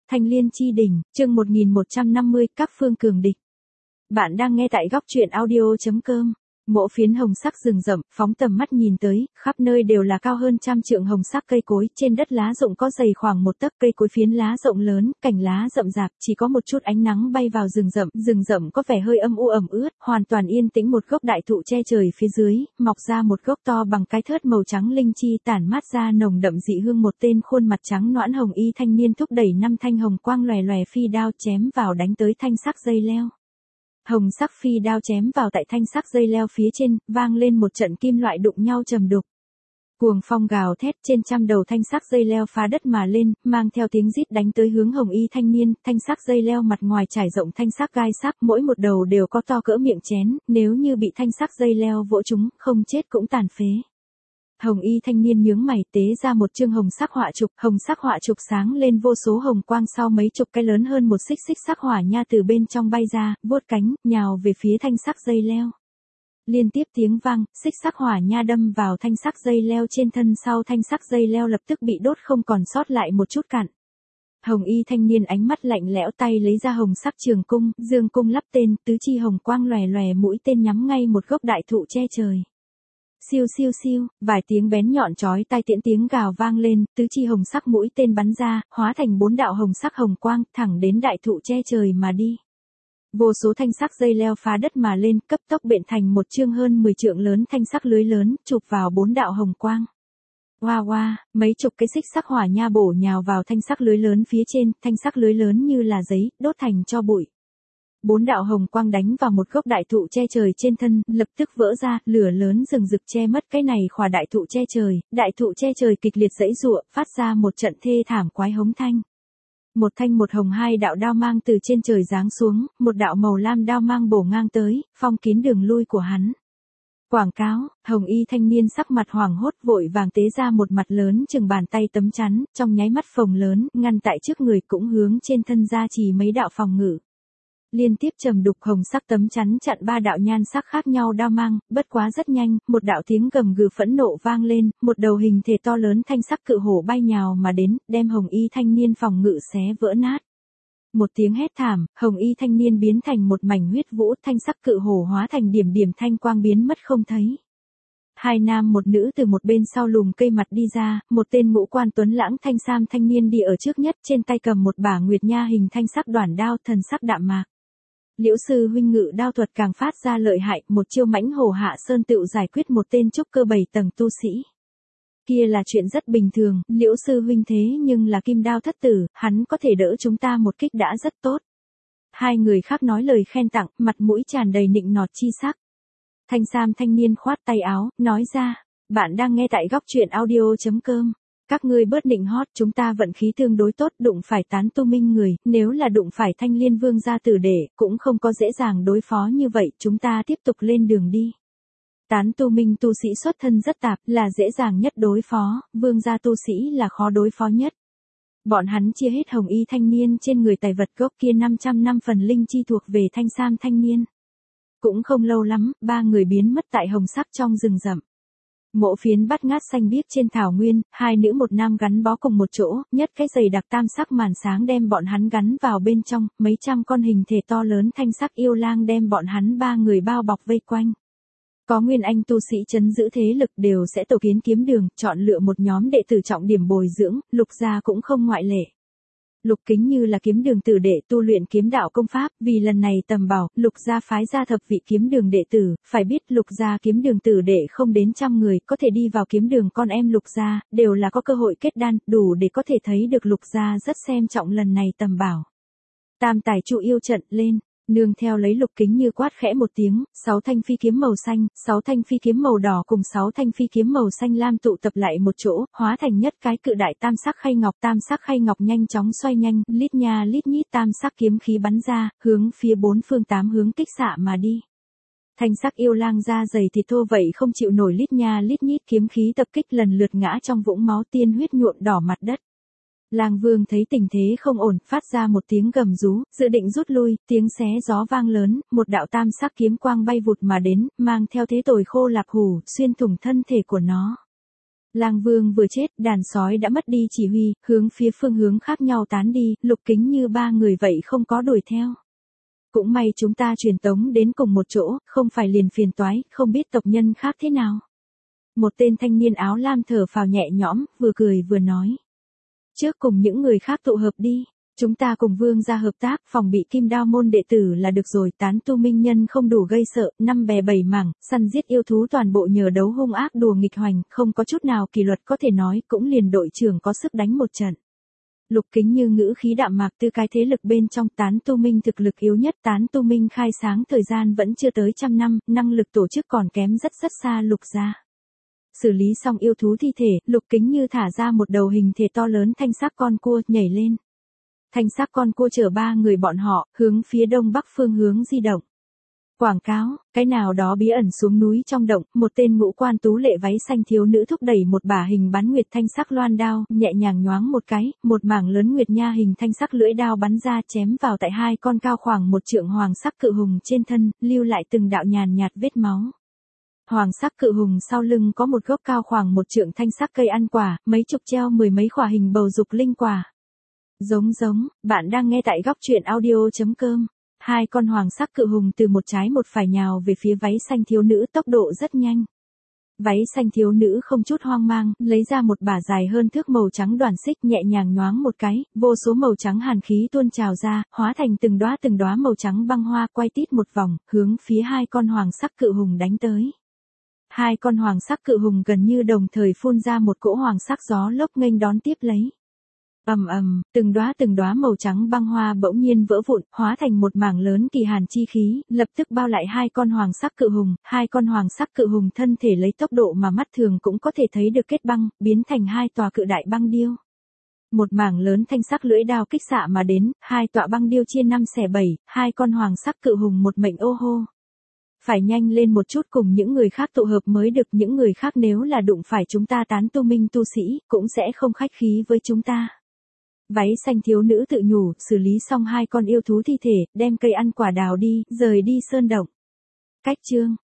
Thanh Liên chi đỉnh, chương 1150, các phương cường địch. Bạn đang nghe tại góc truyện audio.com. Mộ phiến hồng sắc rừng rậm, phóng tầm mắt nhìn tới, khắp nơi đều là cao hơn 100 trượng hồng sắc cây cối, trên đất lá rụng có dày khoảng 1 tấc, cây cối phiến lá rộng lớn, cành lá rậm rạp, chỉ có một chút ánh nắng bay vào rừng rậm có vẻ hơi âm u ẩm ướt, hoàn toàn yên tĩnh. Một gốc đại thụ che trời phía dưới, mọc ra một gốc to bằng cái thớt màu trắng linh chi tản mát ra nồng đậm dị hương. Một tên khuôn mặt trắng nõn hồng y thanh niên thúc đẩy 5 thanh hồng quang lòe lòe phi đao chém vào đánh tới thanh sắc dây leo. Hồng sắc phi đao chém vào tại thanh sắc dây leo phía trên, vang lên một trận kim loại đụng nhau trầm đục. Cuồng phong gào thét, trên trăm đầu thanh sắc dây leo phá đất mà lên, mang theo tiếng rít đánh tới hướng hồng y thanh niên. Thanh sắc dây leo mặt ngoài trải rộng thanh sắc gai sắc, mỗi một đầu đều có to cỡ miệng chén, nếu như bị thanh sắc dây leo vỗ chúng, không chết cũng tàn phế. Hồng y thanh niên nhướng mày tế ra một chương hồng sắc họa trục sáng lên vô số hồng quang, sau mấy chục cái lớn hơn một xích sắc hỏa nha từ bên trong bay ra, vuốt cánh, nhào về phía thanh sắc dây leo. Liên tiếp tiếng vang, xích sắc hỏa nha đâm vào thanh sắc dây leo trên thân, sau thanh sắc dây leo lập tức bị đốt không còn sót lại một chút cặn. Hồng y thanh niên ánh mắt lạnh lẽo, tay lấy ra hồng sắc trường cung, dương cung lắp tên, tứ chi hồng quang lòe lòe, mũi tên nhắm ngay một gốc đại thụ che trời. Siêu siêu siêu, vài tiếng bén nhọn chói tai tiễn tiếng gào vang lên, tứ chi hồng sắc mũi tên bắn ra, hóa thành 4 đạo hồng sắc hồng quang, thẳng đến đại thụ che trời mà đi. Vô số thanh sắc dây leo phá đất mà lên, cấp tốc bện thành một chương hơn 10 trượng lớn thanh sắc lưới lớn, chụp vào 4 đạo hồng quang. Hoa hoa, mấy chục cái xích sắc hỏa nha bổ nhào vào thanh sắc lưới lớn phía trên, thanh sắc lưới lớn như là giấy, đốt thành tro bụi. 4 đạo hồng quang đánh vào một gốc đại thụ che trời trên thân, lập tức vỡ ra, lửa lớn rừng rực che mất cái này khỏa đại thụ che trời kịch liệt giãy giụa, phát ra một trận thê thảm quái hống thanh. Một thanh một hồng, 2 đạo đao mang từ trên trời giáng xuống, một đạo màu lam đao mang bổ ngang tới, phong kín đường lui của hắn. Quảng cáo, hồng y thanh niên sắc mặt hoảng hốt vội vàng tế ra một mặt lớn chừng bàn tay tấm chắn, trong nháy mắt phồng lớn, ngăn tại trước người, cũng hướng trên thân ra chỉ mấy đạo phòng ngự. Liên tiếp trầm đục hồng sắc tấm chắn chặn 3 đạo nhan sắc khác nhau đao mang, bất quá rất nhanh, một đạo tiếng gầm gừ phẫn nộ vang lên, một đầu hình thể to lớn thanh sắc cự hổ bay nhào mà đến, đem hồng y thanh niên phòng ngự xé vỡ nát. Một tiếng hét thảm, hồng y thanh niên biến thành một mảnh huyết vũ, thanh sắc cự hổ hóa thành điểm điểm thanh quang biến mất không thấy. 2 nam một nữ từ một bên sau lùm cây mặt đi ra, một tên ngũ quan tuấn lãng thanh sam thanh niên đi ở trước nhất, trên tay cầm một bả nguyệt nha hình thanh sắc đoản đao, thần sắc đạm mạc. Liễu sư huynh ngự đao thuật càng phát ra lợi hại, một chiêu mãnh hổ hạ sơn tựu giải quyết một tên trúc cơ 7 tầng tu sĩ. Kia là chuyện rất bình thường, Liễu sư huynh thế nhưng là kim đao thất tử, hắn có thể đỡ chúng ta một kích đã rất tốt. 2 người khác nói lời khen tặng, mặt mũi tràn đầy nịnh nọt chi sắc. Thanh sam thanh niên khoát tay áo, nói ra, bạn đang nghe tại góc truyện audio.com. Các ngươi bớt nịnh hót, chúng ta vận khí tương đối tốt, đụng phải tán tu minh người, nếu là đụng phải Thanh Liên vương gia tử đệ, cũng không có dễ dàng đối phó như vậy, chúng ta tiếp tục lên đường đi. Tán tu minh tu sĩ xuất thân rất tạp, là dễ dàng nhất đối phó, vương gia tu sĩ là khó đối phó nhất. Bọn hắn chia hết hồng y thanh niên trên người tài vật gốc kia 500 năm phần linh chi thuộc về thanh sam thanh niên. Cũng không lâu lắm, 3 người biến mất tại hồng sắc trong rừng rậm. Mộ phiến bát ngát xanh biếc trên thảo nguyên, 2 nữ một nam gắn bó cùng một chỗ, nhất cái dày đặc tam sắc màn sáng đem bọn hắn gắn vào bên trong, mấy trăm con hình thể to lớn thanh sắc yêu lang đem bọn hắn 3 người bao bọc vây quanh. Có nguyên anh tu sĩ trấn giữ thế lực đều sẽ tổ kiến kiếm đường, chọn lựa một nhóm đệ tử trọng điểm bồi dưỡng, Lục gia cũng không ngoại lệ. Lục Kính Như là kiếm đường tử đệ tu luyện kiếm đạo công pháp, vì lần này tầm bảo, Lục gia phái ra thập vị kiếm đường đệ tử, phải biết Lục gia kiếm đường tử đệ không đến 100 người, có thể đi vào kiếm đường con em Lục gia, đều là có cơ hội kết đan, đủ để có thể thấy được Lục gia rất xem trọng lần này tầm bảo. Tam tài trụ yêu trận lên. Nương theo lấy Lục Kính Như quát khẽ một tiếng, 6 thanh phi kiếm màu xanh, 6 thanh phi kiếm màu đỏ cùng 6 thanh phi kiếm màu xanh lam tụ tập lại một chỗ, hóa thành nhất cái cự đại tam sắc khay ngọc nhanh chóng xoay nhanh, lít nha lít nhít tam sắc kiếm khí bắn ra, hướng phía 4 phương 8 hướng kích xạ mà đi. Thanh sắc yêu lang da dày thịt thô vậy không chịu nổi lít nha lít nhít kiếm khí tập kích, lần lượt ngã trong vũng máu, tiên huyết nhuộm đỏ mặt đất. Lang Vương thấy tình thế không ổn, phát ra một tiếng gầm rú, dự định rút lui, tiếng xé gió vang lớn, một đạo tam sắc kiếm quang bay vụt mà đến, mang theo thế tồi khô lạc hủ, xuyên thủng thân thể của nó. Lang Vương vừa chết, đàn sói đã mất đi chỉ huy, hướng phía phương hướng khác nhau tán đi, Lục Kính Như ba người vậy không có đuổi theo. Cũng may chúng ta truyền tống đến cùng một chỗ, không phải liền phiền toái, không biết tộc nhân khác thế nào. Một tên thanh niên áo lam thở phào nhẹ nhõm, vừa cười vừa nói. Trước cùng những người khác tụ hợp đi, chúng ta cùng Vương gia hợp tác, phòng bị Kim Đao môn đệ tử là được rồi, tán tu minh nhân không đủ gây sợ, năm bè bảy mảng, săn giết yêu thú toàn bộ nhờ đấu hung ác đùa nghịch hoành, không có chút nào kỷ luật có thể nói, cũng liền đội trưởng có sức đánh một trận. Lục Kính Như ngữ khí đạm mạc, tư cái thế lực bên trong tán tu minh thực lực yếu nhất, tán tu minh khai sáng thời gian vẫn chưa tới 100 năm, năng lực tổ chức còn kém rất xa Lục gia. Xử lý xong yêu thú thi thể, Lục Kính Như thả ra một đầu hình thể to lớn thanh sắc con cua, nhảy lên. Thanh sắc con cua chở ba người bọn họ, hướng phía đông bắc phương hướng di động. Quảng cáo, cái nào đó bí ẩn xuống núi trong động, một tên ngũ quan tú lệ váy xanh thiếu nữ thúc đẩy một bả hình bán nguyệt thanh sắc loan đao, nhẹ nhàng nhoáng một cái, một mảng lớn nguyệt nha hình thanh sắc lưỡi đao bắn ra chém vào tại hai con cao khoảng một trượng hoàng sắc cự hùng trên thân, lưu lại từng đạo nhàn nhạt vết máu. Hoàng sắc cự hùng sau lưng có một gốc cao khoảng một trượng thanh sắc cây ăn quả, mấy chục treo mười mấy khỏa hình bầu dục linh quả. Giống, bạn đang nghe tại góc truyện audio.com. Hai con hoàng sắc cự hùng từ một trái một phải nhào về phía váy xanh thiếu nữ, tốc độ rất nhanh. Váy xanh thiếu nữ không chút hoang mang, lấy ra một bả dài hơn thước màu trắng đoàn xích, nhẹ nhàng nhoáng một cái, vô số màu trắng hàn khí tuôn trào ra, hóa thành từng đóa màu trắng băng hoa, quay tít một vòng, hướng phía hai con hoàng sắc cự hùng đánh tới. Hai con hoàng sắc cự hùng gần như đồng thời phun ra một cỗ hoàng sắc gió lốc nghênh đón tiếp lấy. Ầm, từng đóa màu trắng băng hoa bỗng nhiên vỡ vụn, hóa thành một mảng lớn kỳ hàn chi khí, lập tức bao lại hai con hoàng sắc cự hùng, hai con hoàng sắc cự hùng thân thể lấy tốc độ mà mắt thường cũng có thể thấy được kết băng, biến thành hai tòa cự đại băng điêu. Một mảng lớn thanh sắc lưỡi đao kích xạ mà đến, hai tọa băng điêu chia 5 xẻ 7, hai con hoàng sắc cự hùng một mệnh ô hô. Phải nhanh lên một chút cùng những người khác tụ hợp mới được, những người khác nếu là đụng phải chúng ta tán tu minh tu sĩ, cũng sẽ không khách khí với chúng ta. Váy xanh thiếu nữ tự nhủ, xử lý xong hai con yêu thú thi thể, đem cây ăn quả đào đi, rời đi sơn động. Cách chương